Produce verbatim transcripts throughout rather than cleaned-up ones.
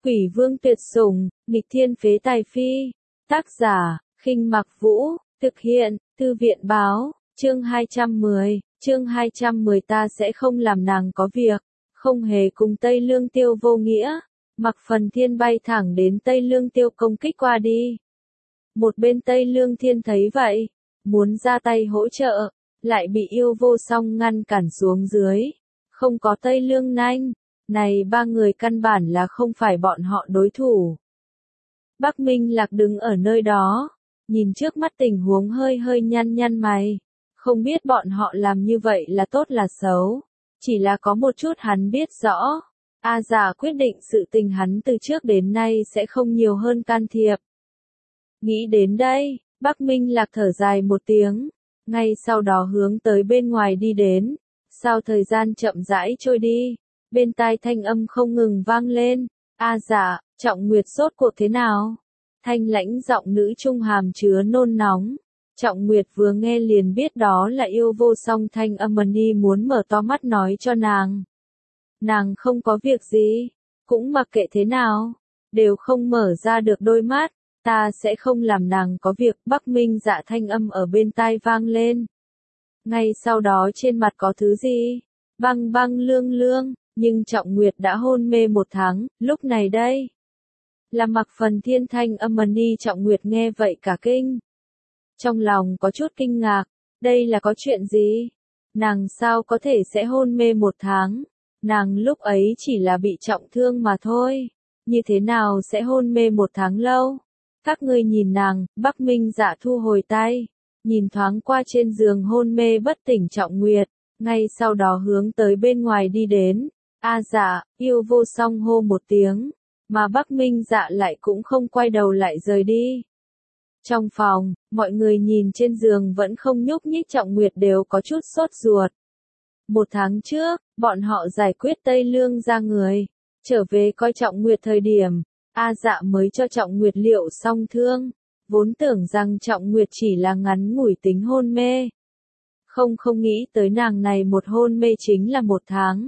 Quỷ vương tuyệt sủng, nghịch thiên phế tài phi. Tác giả, Khinh Mặc Vũ, thực hiện, Thư viện báo, chương hai trăm mười, chương hai trăm mười ta sẽ không làm nàng có việc, không hề cùng Tây Lương Tiêu vô nghĩa. Mặc Phần Thiên bay thẳng đến Tây Lương Tiêu công kích qua đi. Một bên Tây Lương Thiên thấy vậy, muốn ra tay hỗ trợ, lại bị Yêu Vô Song ngăn cản xuống dưới. Không có Tây Lương Nanh, này ba người căn bản là không phải bọn họ đối thủ. Bắc Minh Lạc đứng ở nơi đó, nhìn trước mắt tình huống hơi hơi nhăn nhăn mày. Không biết bọn họ làm như vậy là tốt là xấu, chỉ là có một chút hắn biết rõ. A Dạ quyết định sự tình hắn từ trước đến nay sẽ không nhiều hơn can thiệp. Nghĩ đến đây, Bắc Minh Lạc thở dài một tiếng, ngay sau đó hướng tới bên ngoài đi đến. Sau thời gian chậm rãi trôi đi, bên tai thanh âm không ngừng vang lên. A Dạ, Trọng Nguyệt sốt cuộc thế nào? Thanh lãnh giọng nữ trung hàm chứa nôn nóng. Trọng Nguyệt vừa nghe liền biết đó là Yêu Vô Song, thanh âm ni muốn mở to mắt nói cho nàng. Nàng không có việc gì, cũng mặc kệ thế nào, đều không mở ra được đôi mắt, ta sẽ không làm nàng có việc. Bắc Minh Dạ thanh âm ở bên tai vang lên. Ngay sau đó trên mặt có thứ gì? Băng băng lương lương, nhưng Trọng Nguyệt đã hôn mê một tháng, lúc này đây. Là Mặc Phần Thiên, thanh âm ni. Trọng Nguyệt nghe vậy cả kinh. Trong lòng có chút kinh ngạc, đây là có chuyện gì? Nàng sao có thể sẽ hôn mê một tháng? Nàng lúc ấy chỉ là bị trọng thương mà thôi, như thế nào sẽ hôn mê một tháng lâu? Các ngươi nhìn nàng. Bắc Minh Dạ thu hồi tay, nhìn thoáng qua trên giường hôn mê bất tỉnh Trọng Nguyệt, ngay sau đó hướng tới bên ngoài đi đến. A Dạ, Yêu Vô Song hô một tiếng, mà Bắc Minh Dạ lại cũng không quay đầu lại rời đi. Trong phòng, mọi người nhìn trên giường vẫn không nhúc nhích Trọng Nguyệt đều có chút sốt ruột. Một tháng trước, bọn họ giải quyết Tây Lương ra người, trở về coi Trọng Nguyệt thời điểm, A Dạ mới cho Trọng Nguyệt liệu xong thương, vốn tưởng rằng Trọng Nguyệt chỉ là ngắn ngủi tính hôn mê. Không không nghĩ tới nàng này một hôn mê chính là một tháng.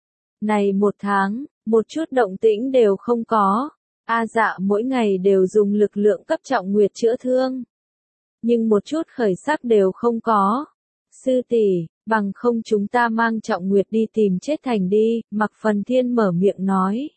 Này một tháng, một chút động tĩnh đều không có. A Dạ mỗi ngày đều dùng lực lượng cấp Trọng Nguyệt chữa thương, nhưng một chút khởi sắc đều không có. Sư tỷ, bằng không chúng ta mang Trọng Nguyệt đi tìm chết thành đi. Mặc Phần Thiên mở miệng nói.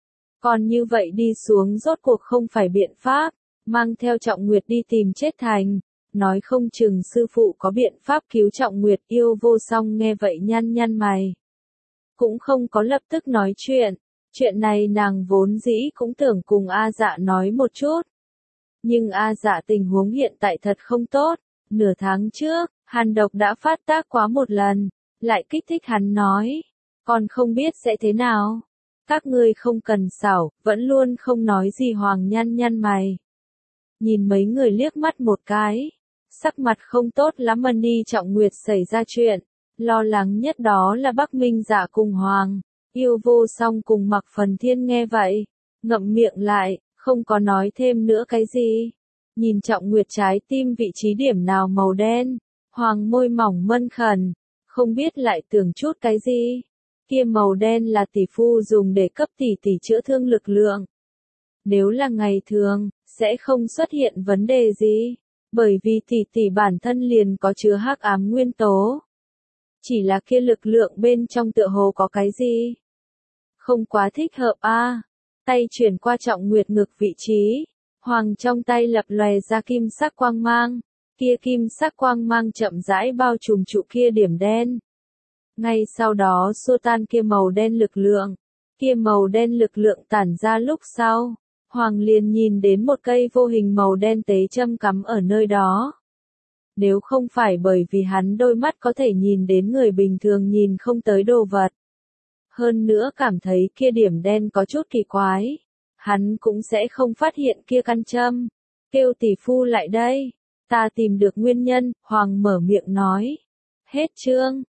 Còn như vậy đi xuống rốt cuộc không phải biện pháp, mang theo Trọng Nguyệt đi tìm chết thành, nói không chừng sư phụ có biện pháp cứu Trọng Nguyệt. Yêu Vô Song nghe vậy nhăn nhăn mày, cũng không có lập tức nói chuyện. Chuyện này nàng vốn dĩ cũng tưởng cùng A Dạ nói một chút, nhưng A Dạ tình huống hiện tại thật không tốt. Nửa tháng trước, hàn độc đã phát tác quá một lần, lại kích thích hắn nói, còn không biết sẽ thế nào. Các ngươi không cần xảo, vẫn luôn không nói gì. Hoàng nhăn nhăn mày, nhìn mấy người liếc mắt một cái, sắc mặt không tốt lắm. Ni Trọng Nguyệt xảy ra chuyện, lo lắng nhất đó là Bắc Minh Dạ cùng Hoàng. Yêu Vô Song cùng Mặc Phần Thiên nghe vậy, ngậm miệng lại, không có nói thêm nữa cái gì. Nhìn Trọng Nguyệt trái tim vị trí điểm nào màu đen, Hoàng môi mỏng mân khẩn, không biết lại tưởng chút cái gì. Kia màu đen là tỷ phu dùng để cấp tỷ tỷ chữa thương lực lượng. Nếu là ngày thường, sẽ không xuất hiện vấn đề gì, bởi vì tỷ tỷ bản thân liền có chứa hắc ám nguyên tố. Chỉ là kia lực lượng bên trong tựa hồ có cái gì không quá thích hợp a. À, tay chuyển qua Trọng Nguyệt ngực vị trí, Hoàng trong tay lập lòe ra kim sắc quang mang, kia kim sắc quang mang chậm rãi bao trùm trụ kia điểm đen. Ngay sau đó xua tan kia màu đen lực lượng, kia màu đen lực lượng tản ra lúc sau, Hoàng liền nhìn đến một cây vô hình màu đen tế châm cắm ở nơi đó. Nếu không phải bởi vì hắn đôi mắt có thể nhìn đến người bình thường nhìn không tới đồ vật, hơn nữa cảm thấy kia điểm đen có chút kỳ quái, hắn cũng sẽ không phát hiện kia căn châm. Kêu tỷ phu lại đây, ta tìm được nguyên nhân. Hoàng mở miệng nói. Hết chương.